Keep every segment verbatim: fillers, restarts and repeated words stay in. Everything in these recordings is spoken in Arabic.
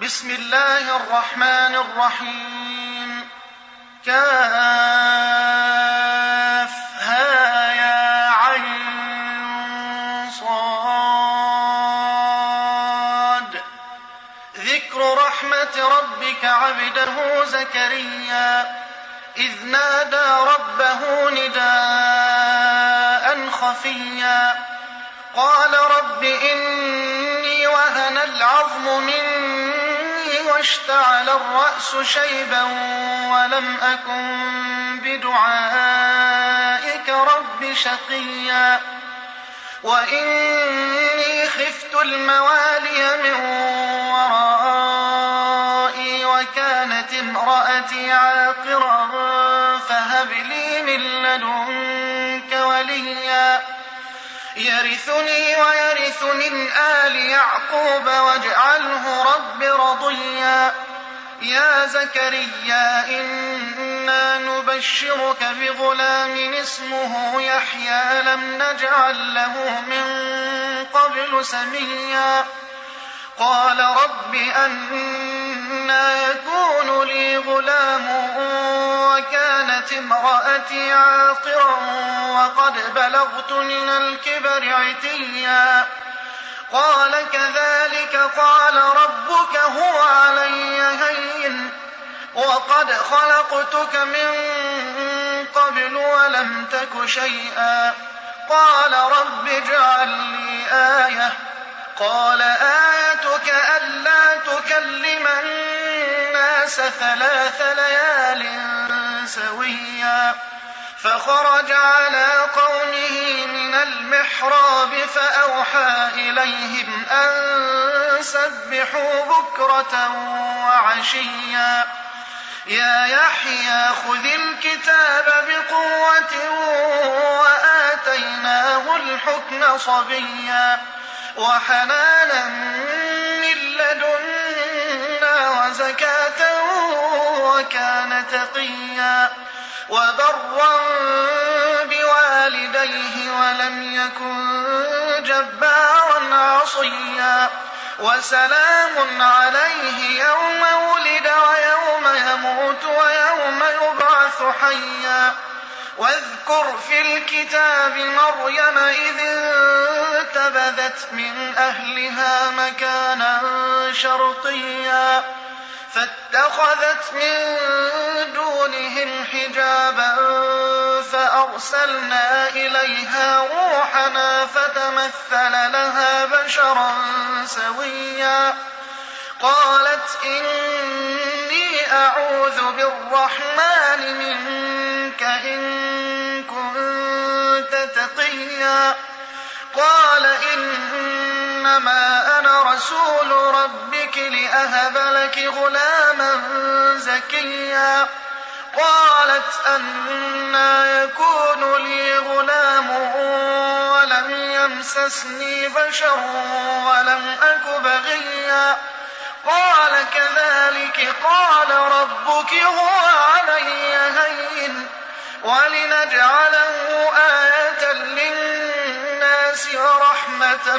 بسم الله الرحمن الرحيم. كافها يا عين صاد. ذكر رحمة ربك عبده زكريا إذ نادى ربه نداء خفيا قال رب إني وهن العظم مني واشتعل الرأس شيبا ولم أكن بدعائك رب شقيا وإني خفت الموالي من ورائي وكانت امرأتي عاقرا فهب لي من لدنك وليا يرثني ويرث من آل يعقوب واجعله رب رضيا. يا زكريا إنا نبشرك بغلام اسمه يحيى لم نجعل له من قبل سميا قال رب أنى يكون لي غلام وكانت امرأتي عاقرا وقد بلغت من الكبر عتيا قال كذلك قال ربك هو علي هين وقد خلقتك من قبل ولم تك شيئا قال رب اجعل لي آية قال آيتك ألا تكلم الناس ثلاث ليال سويا فخرج على قومه من المحراب فأوحى إليهم أن سبحوا بكرة وعشيا يا يحيى خذ الكتاب بقوة وآتيناه الحكم صبيا وحنانا من لدنا وزكاة وكان تقيا وبرا بوالديه ولم يكن جبارا عصيا وسلام عليه يوم ولد ويوم يموت ويوم يبعث حيا واذكر في الكتاب مريم إذ انتبذت من أهلها مكانا شرقيا فاتخذت من دونهم حجابا فأرسلنا إليها روحنا فتمثل لها بشرا سويا قالت إني أعوذ بالرحمن منك إن كنت تقيا قال إنما أنا رسول ربك لأهب لك غلاما زكيا قالت أنى يكون لي غلام ولم يمسسني بشر ولم أك بغيا قال كذلك قال ربك هو علي هين ولنجعله آية للناس ورحمة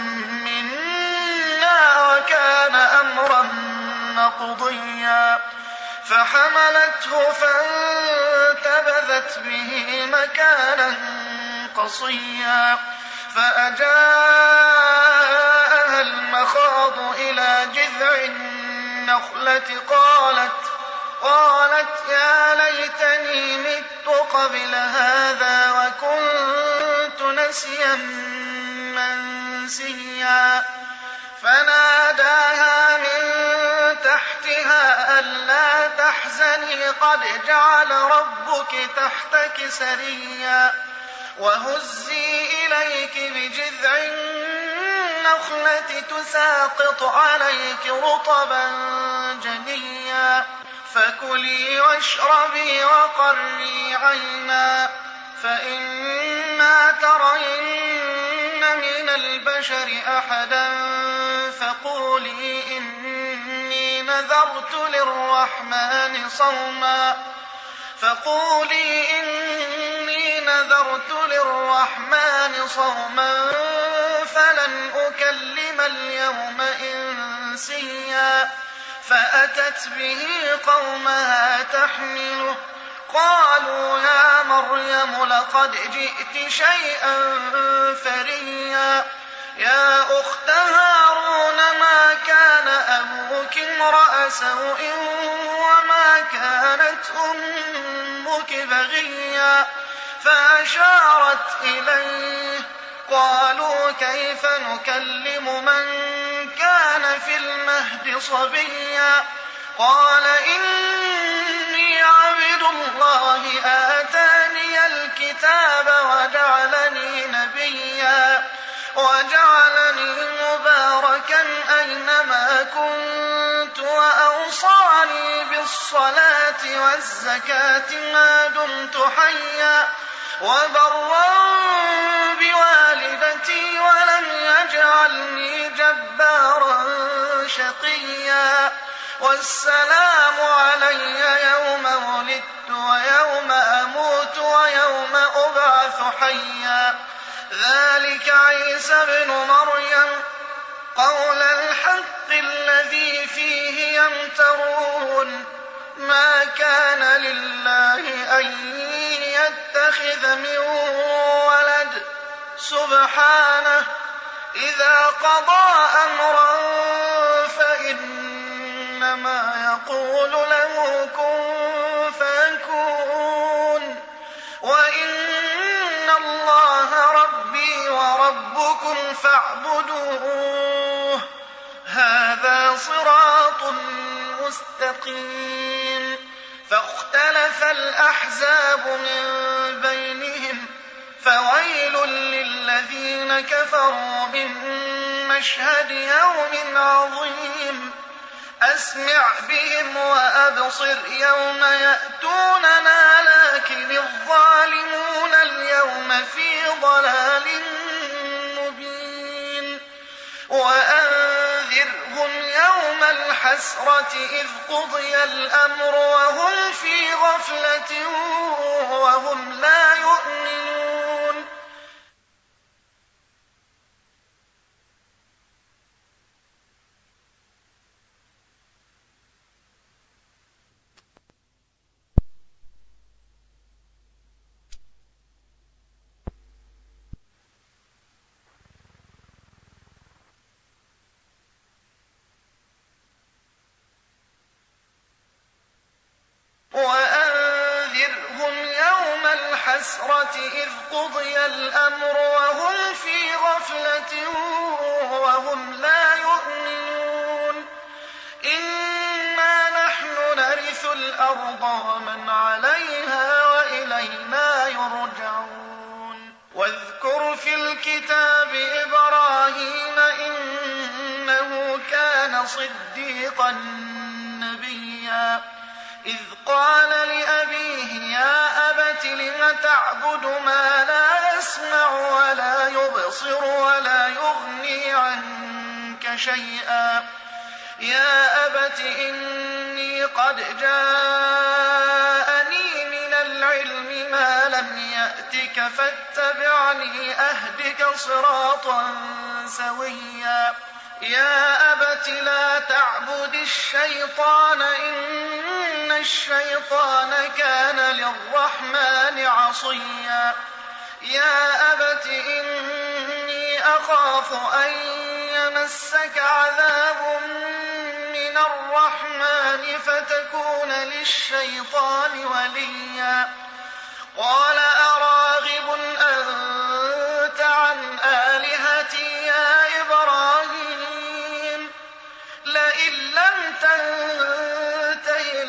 منا وكان أمرا مقضيا فحملته فانتبذت به مكانا قصيا فأجاءها المخاض إلى جذع النخلة قالت قالت يا ليتني مت قبل هذا وكنت نسيا منسيا فناداها من تحتها ألا تحزني قد جعل ربك تحتك سريا وهزي إليك بجذع النخلة تساقط عليك رطبا جنيا فكلي واشربي وقري عينا فإما ترين من البشر أحدا فقولي إني نذرت للرحمن صوما فقولي إني نذرت للرحمن صوما فلن أكلم اليوم إنسيا فأتت به قومها تحمله قالوا يا مريم لقد جئت شيئا فريا يا أخت هارون ما كان أبوك امرأ سوء وما كانت أمك بغيا فأشارت إليه قالوا كيف نكلم من كان في المهد صبيا قال إني عبد الله آتاني الكتاب وجعلني نبيا وجعلني مباركا أينما كنت وأوصاني بالصلاة والزكاة ما دمت حيا وبرا بوالدتي ولم يجعلني جبارا شقيا والسلام علي يوم ولدت ويوم أموت ويوم أبعث حيا ذلك عيسى ابن مريم قول الحق الذي فيه يمترون ما كان لله أن يتخذ من ولد سبحانه إذا قضى أمرا فإنما يقول له كن فيكون وإن الله ربي وربكم فاعبدوه هذا صراط مستقيم فاختلف الأحزاب من بينهم فويل للذين كفروا من مشهد يوم عظيم أسمع بهم وأبصر يوم يأتوننا لكن الظالمون اليوم في ضلال مبين وأنذرهم يوم الحسرة إذ قضي الأمر وهم في غفلة وهم لا يؤمنون وأنذرهم يوم الحسرة إذ قضي الأمر وهم في غفلة وهم لا يؤمنون إنا نحن نرث الأرض ومن عليها وإلينا يرجعون واذكر في الكتاب إبراهيم إنه كان صديقا نبيا إذ قال لأبيه يا أبت لم تعبد ما لا يسمع ولا يبصر ولا يغني عنك شيئا يا أبت إني قد جاءني من العلم ما لم يأتك فاتبعني أهدك صراطا سويا يا أبت لا تعبد الشيطان إن الشيطان كان للرحمن عصيا يا أبت إني أخاف أن يمسك عذاب من الرحمن فتكون للشيطان وليا قال أراغب أنت عن آلهتي يا إبراهيم لئن لم تنته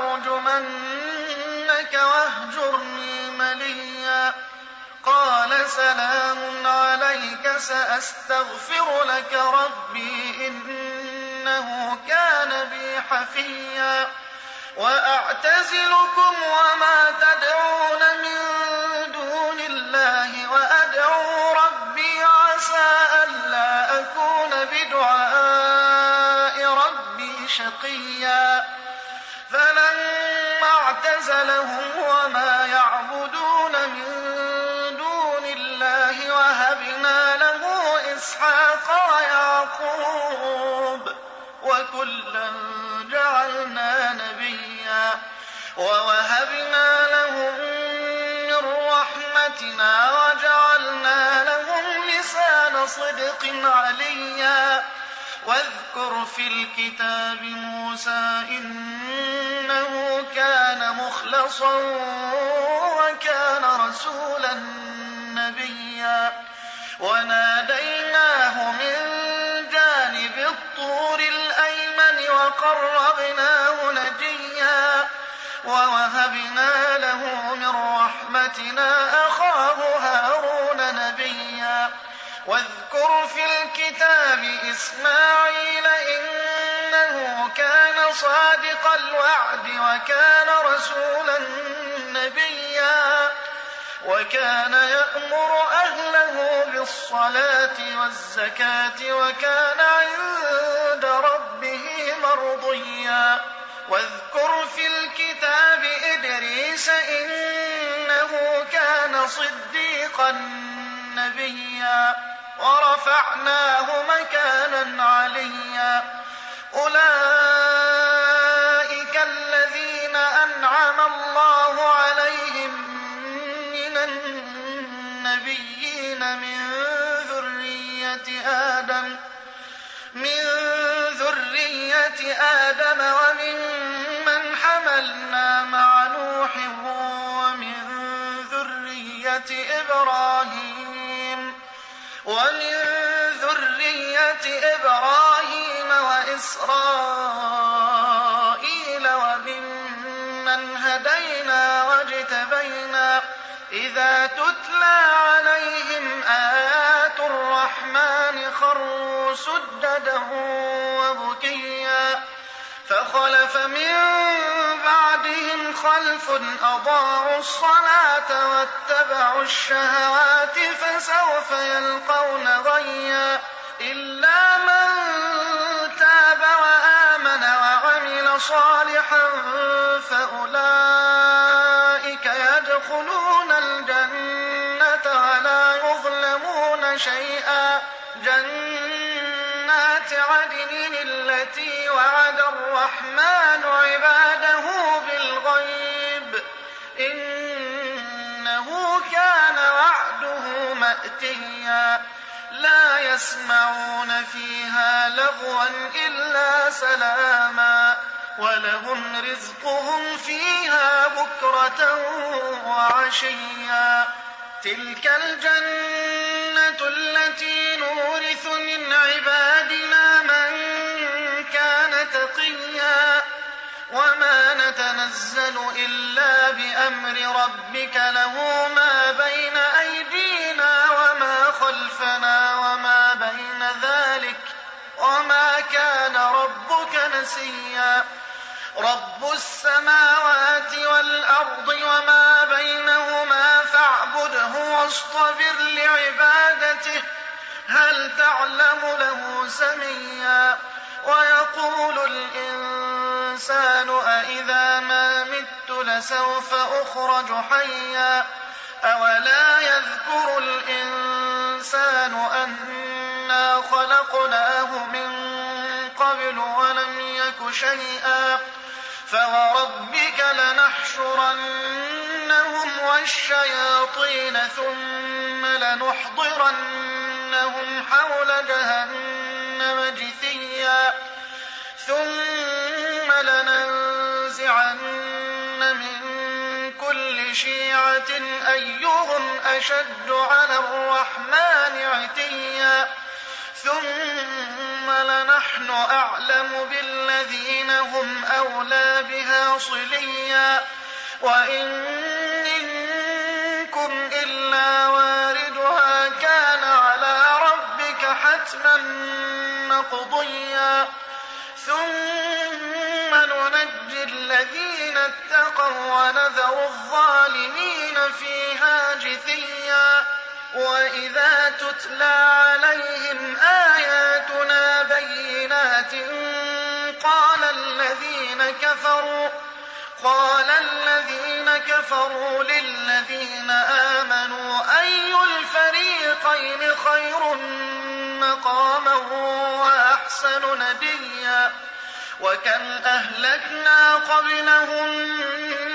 لأرجمنك واهجرني مليا قال سلام عليك سأستغفر لك ربي إنه كان بي حفيا وأعتزلكم وما تدعون من دون الله وأدعو ربي عسى ألا أكون بدعاء ربي شقيا فلما اعتزلهم وما يعبدون من دون الله وهبنا له إسحاق ويعقوب وكلا ووهبنا لهم من رحمتنا وجعلنا لهم لسان صدق عليا واذكر في الكتاب موسى إنه كان مخلصا وكان رسولا نبيا وناديناه من جانب الطور الأيمن وقربناه نجيا ووهبنا له من رحمتنا أخاه هارون نبيا واذكر في الكتاب إسماعيل إنه كان صادق الوعد وكان رسولا نبيا وكان يأمر أهله بالصلاة والزكاة وكان عند ربه مرضيا واذكر في الكتاب إدريس إنه كان صديقا نبيا ورفعناه مكانا عليا أولئك الذين أنعم الله عليهم من النبيين من ذرية آدم من ذرية آدم وممن حملنا مع نوح ومن ذرية إبراهيم ومن ذرية إبراهيم وإسرائيل وممن هدينا واجتبينا إذا تتلى عليهم آيات الرحمن خروا سجدا وبكيا فخلف من بعدهم خلف أضاعوا الصلاة واتبعوا الشهوات فسوف يلقون غيا إلا من تاب وآمن وعمل صالحا فأولئك يدخلون الجنة ولا يظلمون شيئا جنات عدن التي وعد الرحمن عباده بالغيب إنه كان وعده مأتيا لا يسمعون فيها لغوا إلا سلاما ولهم رزقهم فيها بكرة وعشيا تلك الجنة التي نورث من عبادنا من كان تقيا وما نتنزل إلا بأمر ربك له ما بين أيدينا وما خلفنا وما بين ذلك وما كان ربك نسيا رب السماوات والأرض وما بينهما فاعبده واصطبر لعبادته هل تعلم له سميا ويقول الإنسان أإذا ما مت لسوف أخرج حيا أولا يذكر الإنسان أنا خلقناه من قبل ولم يك شيئا فوربك لنحشرنهم والشياطين ثم لنحضرنهم حول جهنم جثيا ثم لننزعن من كل شيعة أيهم أشد على الرحمن عتيا ثم لنحن أعلم بالذين هم أولى بها صليا وإن منكم إلا واردها كان على ربك حتما مقضيا ثم ننجي الذين اتقوا ونذر الظالمين فيها جثيا وإذا تتلى عليهم آياتنا بينات قال الذين كفروا قال الذين كفروا للذين آمنوا أي الفريقين خير مقاما وأحسن نديا وكم أهلكنا قبلهم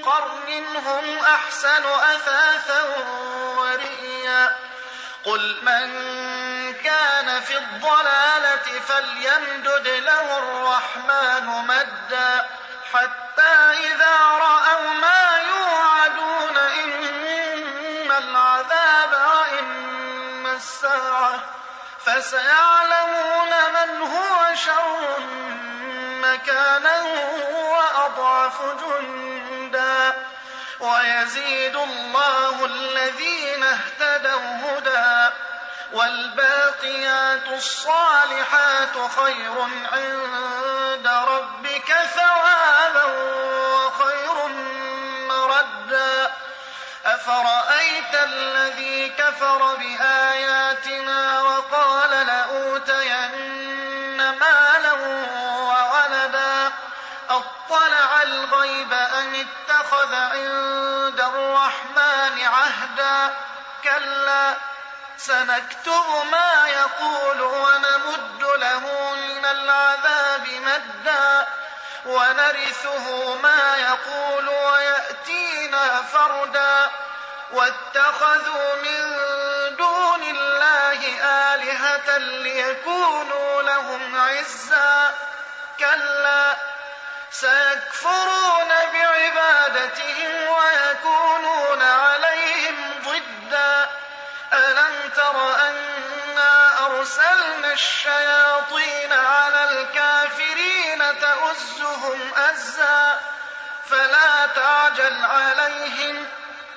قرن هم أحسن أثاثا ورئيا قل من كان في الضلالة فليمدد له الرحمن مدا حتى إذا رأوا ما يوعدون إما العذاب وإما الساعة فسيعلمون من هو شر مكانا وأضعف جندا ويزيد الله الذين اهتدوا هدى والباقيات الصالحات خير عند ربك ثوابا وخير مردا أفرأيت الذي كفر بآياتنا وقال لأوتين مالا وولدا أطلع الغيب أم اتخذ عند الرحمن عهدا كلا سنكتب ما يقول ونمد له من العذاب مدا ونرثه ما يقول ويأتينا فردا واتخذوا من دون الله آلهة ليكونوا لهم عزا كلا سيكفرون بعبادتهم ويكونون عليهم ضدا ألم تر أنا أرسلنا الشياطين على الكافرين تؤزهم أزا فلا تعجل عليهم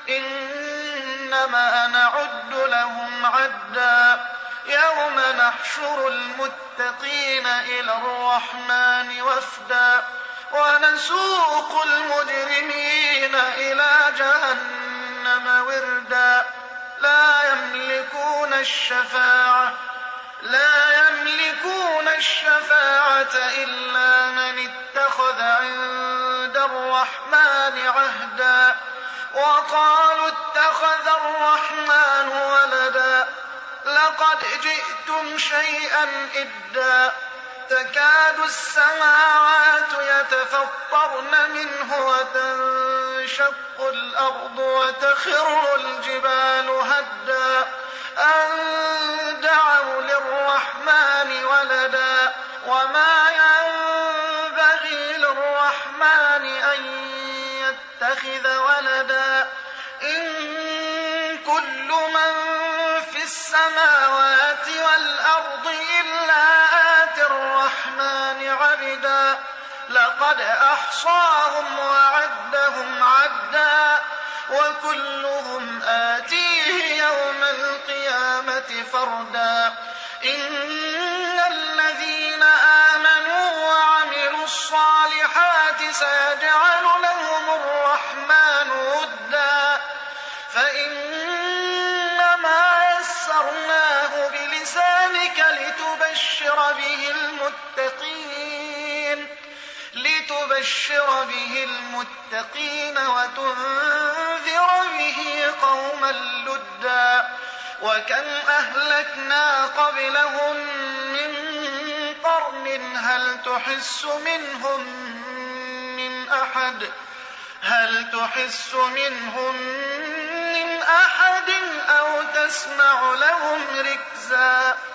إنما نعد لهم عدا يوم نحشر المتقين إلى الرحمن وفدا ونسوق المجرمين إلى جهنم وردا لا يملكون الشفاعة لا يملكون الشفاعة إلا من اتخذ عند الرحمن عهدا وقالوا اتخذ الرحمن ولدا لقد جئتم شيئا إدا تكاد السماوات يتفطرن منه وتنشق الأرض وتخر الجبال هدا أن دعوا للرحمن ولدا وما ينبغي للرحمن أن يتخذ ولدا إن كل من في السماوات والأرض إلا آتي الرحمن عبدا لقد أحصاهم وعدهم عدا وكلهم آتيه يوم القيامة فردا إن الذين آمنوا وعملوا الصالحات سيجعل لهم الرحمن ودا فإنما يسرناه بلسانك لتبشر به المتقين لتبشر به المتقين وتنذر به قوما لدا وكم أهلكنا قبلهم من قرن هل تحس منهم من أحد هل تحس منهم من أحد أو تسمع لهم ركزا